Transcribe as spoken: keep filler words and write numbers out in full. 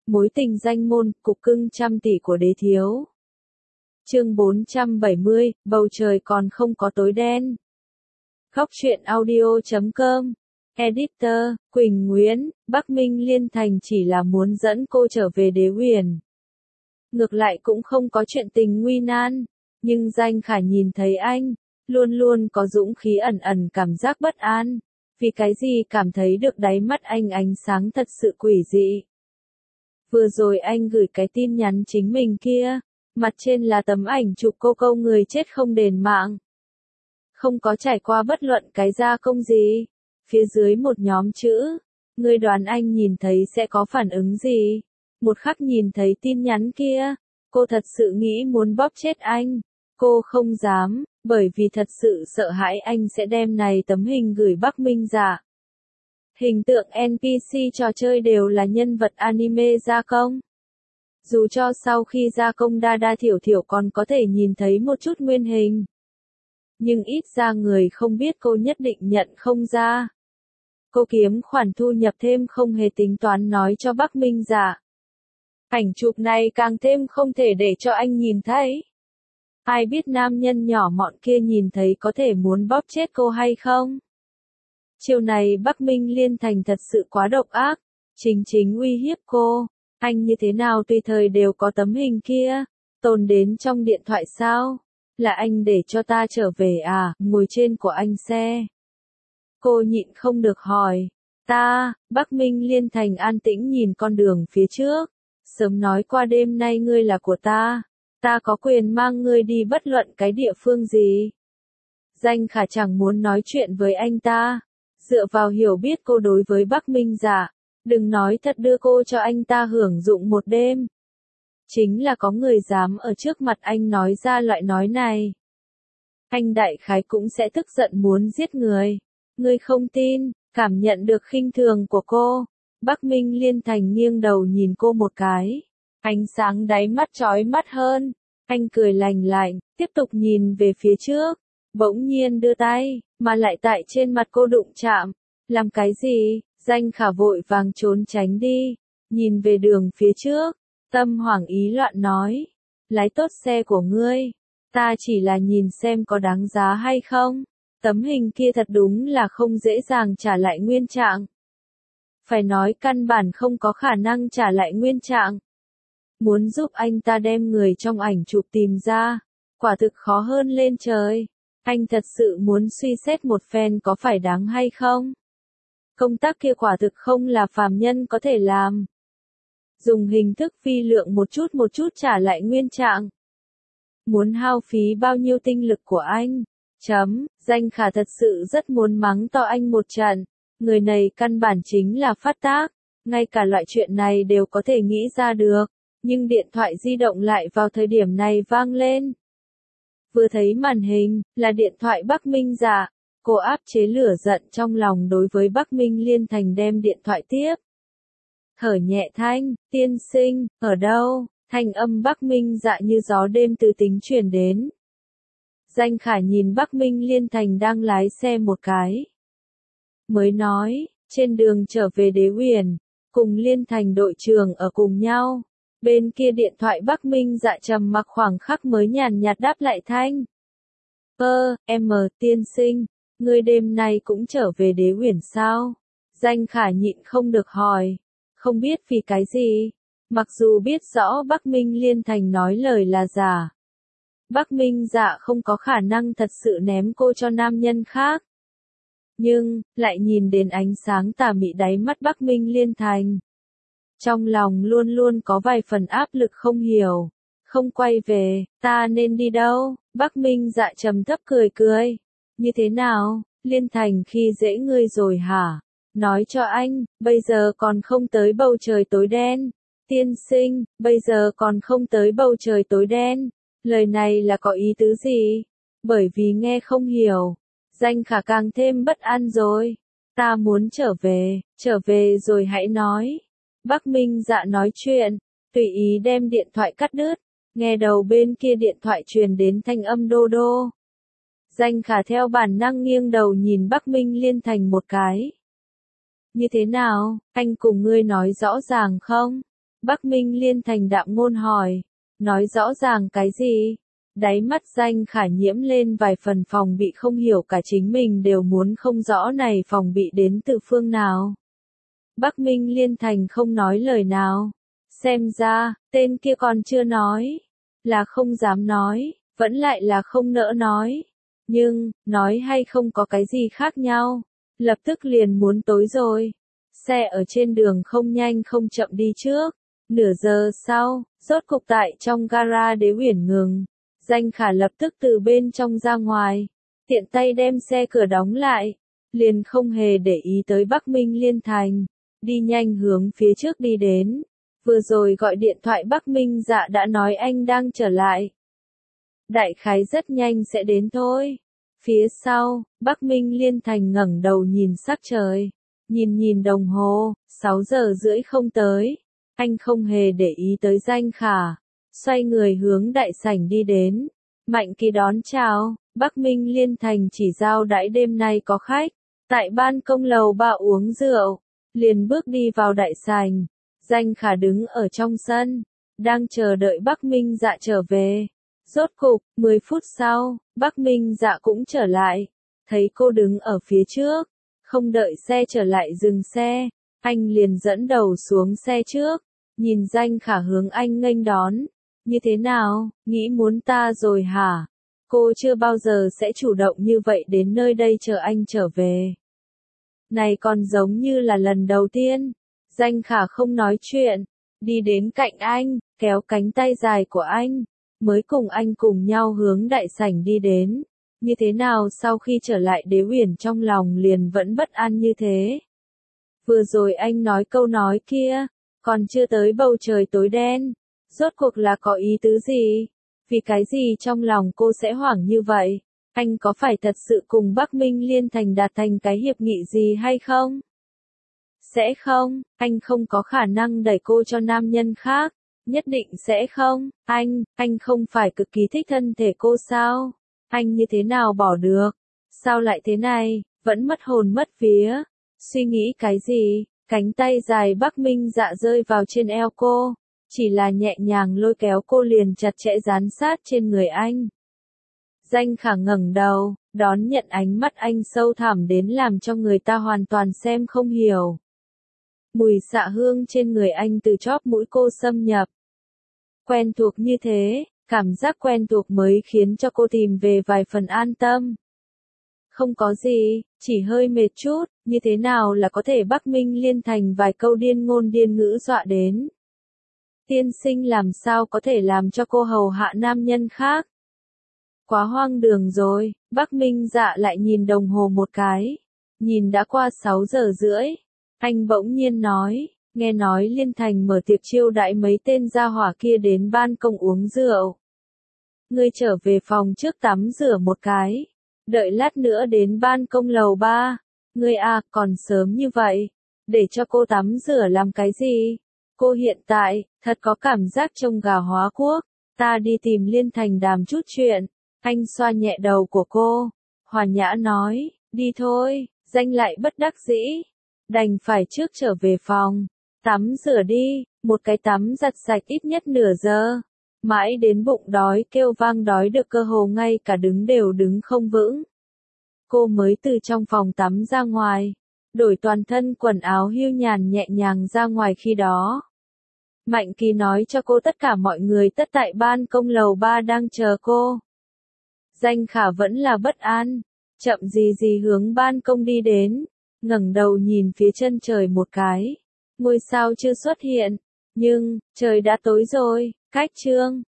Mối tình danh môn, cục cưng trăm tỷ của đế thiếu. Chương bốn trăm bảy mươi, bầu trời còn không có tối đen. Góc truyện audio chấm com. Editor, Quỳnh Nguyễn, Bắc Minh Liên Thành chỉ là muốn dẫn cô trở về đế huyền. Ngược lại cũng không có chuyện tình nguy nan, nhưng Danh Khả nhìn thấy anh, luôn luôn có dũng khí ẩn ẩn cảm giác bất an, vì cái gì cảm thấy được đáy mắt anh ánh sáng thật sự quỷ dị. Vừa rồi anh gửi cái tin nhắn chính mình kia, mặt trên là tấm ảnh chụp cô câu người chết không đền mạng. Không có trải qua bất luận cái gia công gì. Phía dưới một nhóm chữ, người đoán anh nhìn thấy sẽ có phản ứng gì? Một khắc nhìn thấy tin nhắn kia, cô thật sự nghĩ muốn bóp chết anh. Cô không dám, bởi vì thật sự sợ hãi anh sẽ đem này tấm hình gửi Bắc Minh Dạ. Hình tượng en pê xê trò chơi đều là nhân vật anime gia công. Dù cho sau khi gia công đa đa thiểu thiểu còn có thể nhìn thấy một chút nguyên hình. Nhưng ít ra người không biết cô nhất định nhận không ra. Cô kiếm khoản thu nhập thêm không hề tính toán nói cho Bắc Minh Dạ. Ảnh chụp này càng thêm không thể để cho anh nhìn thấy. Ai biết nam nhân nhỏ mọn kia nhìn thấy có thể muốn bóp chết cô hay không? Chiều này Bắc Minh Liên Thành thật sự quá độc ác, chính chính uy hiếp cô. Anh như thế nào tùy thời đều có tấm hình kia, tồn đến trong điện thoại sao? Là anh để cho ta trở về à, ngồi trên của anh xe. Cô nhịn không được hỏi. Ta, Bắc Minh Liên Thành an tĩnh nhìn con đường phía trước. Sớm nói qua đêm nay ngươi là của ta. Ta có quyền mang ngươi đi bất luận cái địa phương gì. Danh Khả chẳng muốn nói chuyện với anh ta. Dựa vào hiểu biết cô đối với Bắc Minh Dạ, đừng nói thật đưa cô cho anh ta hưởng dụng một đêm. Chính là có người dám ở trước mặt anh nói ra loại nói này. Anh đại khái cũng sẽ tức giận muốn giết người. Ngươi không tin, cảm nhận được khinh thường của cô. Bắc Minh Liên Thành nghiêng đầu nhìn cô một cái. Ánh sáng đáy mắt chói mắt hơn. Anh cười lành lạnh, tiếp tục nhìn về phía trước. Bỗng nhiên đưa tay, mà lại tại trên mặt cô đụng chạm. Làm cái gì? Danh Khả vội vàng trốn tránh đi. Nhìn về đường phía trước. Tâm hoảng ý loạn nói. Lái tốt xe của ngươi. Ta chỉ là nhìn xem có đáng giá hay không. Tấm hình kia thật đúng là không dễ dàng trả lại nguyên trạng. Phải nói căn bản không có khả năng trả lại nguyên trạng. Muốn giúp anh ta đem người trong ảnh chụp tìm ra, quả thực khó hơn lên trời. Anh thật sự muốn suy xét một phen có phải đáng hay không? Công tác kia quả thực không là phàm nhân có thể làm. Dùng hình thức phi lượng một chút một chút trả lại nguyên trạng. Muốn hao phí bao nhiêu tinh lực của anh? Chấm, Danh Khả thật sự rất muốn mắng to anh một trận. Người này căn bản chính là phát tác. Ngay cả loại chuyện này đều có thể nghĩ ra được. Nhưng điện thoại di động lại vào thời điểm này vang lên. Vừa thấy màn hình, là điện thoại Bắc Minh Dạ. Cô áp chế lửa giận trong lòng đối với Bắc Minh Liên Thành đem điện thoại tiếp. Thở nhẹ thanh, tiên sinh, ở đâu? Thanh âm Bắc Minh Dạ như gió đêm từ tính truyền đến. Danh Khả nhìn Bắc Minh Liên Thành đang lái xe một cái. Mới nói, trên đường trở về đế huyền, cùng Liên Thành đội trưởng ở cùng nhau. Bên kia điện thoại Bắc Minh Dạ trầm mặc khoảng khắc mới nhàn nhạt đáp lại thanh. Ơ, em tiên sinh, ngươi đêm nay cũng trở về đế huyền sao? Danh Khả nhịn không được hỏi. Không biết vì cái gì. Mặc dù biết rõ Bắc Minh Liên Thành nói lời là giả. Bắc Minh Dạ không có khả năng thật sự ném cô cho nam nhân khác. Nhưng, lại nhìn đến ánh sáng tà mị đáy mắt Bắc Minh Liên Thành. Trong lòng luôn luôn có vài phần áp lực không hiểu. Không quay về, ta nên đi đâu? Bắc Minh Dạ trầm thấp cười cười. Như thế nào, Liên Thành khi dễ ngươi rồi hả? Nói cho anh, bây giờ còn không tới bầu trời tối đen. Tiên sinh, bây giờ còn không tới bầu trời tối đen. Lời này là có ý tứ gì? Bởi vì nghe không hiểu. Danh Khả càng thêm bất an rồi. Ta muốn trở về, trở về rồi hãy nói. Bắc Minh Dạ nói chuyện, tùy ý đem điện thoại cắt đứt. Nghe đầu bên kia điện thoại truyền đến thanh âm đô đô. Danh Khả theo bản năng nghiêng đầu nhìn Bắc Minh Liên Thành một cái. Như thế nào, anh cùng ngươi nói rõ ràng không? Bắc Minh Liên Thành đạm ngôn hỏi. Nói rõ ràng cái gì? Đáy mắt Danh Khả nhiễm lên vài phần phòng bị, không hiểu cả chính mình đều muốn không rõ này phòng bị đến từ phương nào. Bắc Minh Liên Thành không nói lời nào. Xem ra, tên kia còn chưa nói. Là không dám nói, vẫn lại là không nỡ nói. Nhưng, nói hay không có cái gì khác nhau. Lập tức liền muốn tối rồi. Xe ở trên đường không nhanh không chậm đi trước. Nửa giờ sau, rốt cục tại trong gara Đế Uyển ngừng. Danh Khả lập tức từ bên trong ra ngoài. Tiện tay đem xe cửa đóng lại. Liền không hề để ý tới Bắc Minh Liên Thành. Đi nhanh hướng phía trước đi đến. Vừa rồi gọi điện thoại Bắc Minh Dạ đã nói anh đang trở lại. Đại khái rất nhanh sẽ đến thôi. Phía sau, Bắc Minh Liên Thành ngẩng đầu nhìn sắc trời. Nhìn nhìn đồng hồ, sáu giờ rưỡi không tới. Anh không hề để ý tới Danh Khả. Xoay người hướng đại sảnh đi đến. Mạnh Kỳ đón chào. Bắc Minh Liên Thành chỉ giao đãi đêm nay có khách. Tại ban công lầu ba uống rượu. Liền bước đi vào đại sảnh. Danh Khả đứng ở trong sân. Đang chờ đợi Bắc Minh Dạ trở về. Rốt cục, mười phút sau, Bắc Minh Dạ cũng trở lại. Thấy cô đứng ở phía trước. Không đợi xe trở lại dừng xe. Anh liền dẫn đầu xuống xe trước. Nhìn Danh Khả hướng anh nghênh đón. Như thế nào, nghĩ muốn ta rồi hả? Cô chưa bao giờ sẽ chủ động như vậy đến nơi đây chờ anh trở về. Này còn giống như là lần đầu tiên. Danh Khả không nói chuyện. Đi đến cạnh anh, kéo cánh tay dài của anh. Mới cùng anh cùng nhau hướng đại sảnh đi đến. Như thế nào sau khi trở lại Đế Uyển trong lòng liền vẫn bất an như thế? Vừa rồi anh nói câu nói kia. Còn chưa tới bầu trời tối đen. Rốt cuộc là có ý tứ gì? Vì cái gì trong lòng cô sẽ hoảng như vậy? Anh có phải thật sự cùng Bắc Minh Liên Thành đạt thành cái hiệp nghị gì hay không? Sẽ không, anh không có khả năng đẩy cô cho nam nhân khác. Nhất định sẽ không, anh, anh không phải cực kỳ thích thân thể cô sao? Anh như thế nào bỏ được? Sao lại thế này, vẫn mất hồn mất vía? Suy nghĩ cái gì? Cánh tay dài Bắc Minh Dạ rơi vào trên eo cô. Chỉ là nhẹ nhàng lôi kéo cô liền chặt chẽ dán sát trên người anh. Danh Khả ngẩng đầu, đón nhận ánh mắt anh sâu thẳm đến làm cho người ta hoàn toàn xem không hiểu. Mùi xạ hương trên người anh từ chóp mũi cô xâm nhập. Quen thuộc như thế, cảm giác quen thuộc mới khiến cho cô tìm về vài phần an tâm. Không có gì, chỉ hơi mệt chút, như thế nào là có thể Bắc Minh Liên Thành vài câu điên ngôn điên ngữ dọa đến. Tiên sinh làm sao có thể làm cho cô hầu hạ nam nhân khác? Quá hoang đường rồi, Bắc Minh Dạ lại nhìn đồng hồ một cái. Nhìn đã qua sáu giờ rưỡi. Anh bỗng nhiên nói, nghe nói Liên Thành mở tiệc chiêu đãi mấy tên gia hỏa kia đến ban công uống rượu. Ngươi trở về phòng trước tắm rửa một cái. Đợi lát nữa đến ban công lầu ba. Ngươi à, còn sớm như vậy. Để cho cô tắm rửa làm cái gì? Cô hiện tại, thật có cảm giác trông gà hóa quốc. Ta đi tìm Liên Thành đàm chút chuyện. Anh xoa nhẹ đầu của cô. Hòa nhã nói, đi thôi. Danh lại bất đắc dĩ. Đành phải trước trở về phòng. Tắm rửa đi. Một cái tắm giặt sạch ít nhất nửa giờ. Mãi đến bụng đói kêu vang đói được cơ hồ ngay cả đứng đều đứng không vững. Cô mới từ trong phòng tắm ra ngoài. Đổi toàn thân quần áo hưu nhàn nhẹ nhàng ra ngoài khi đó. Mạnh Kỳ nói cho cô tất cả mọi người tất tại ban công lầu ba đang chờ cô. Danh Khả vẫn là bất an. Chậm gì gì hướng ban công đi đến. Ngẩng đầu nhìn phía chân trời một cái. Ngôi sao chưa xuất hiện. Nhưng, trời đã tối rồi. Cách chương.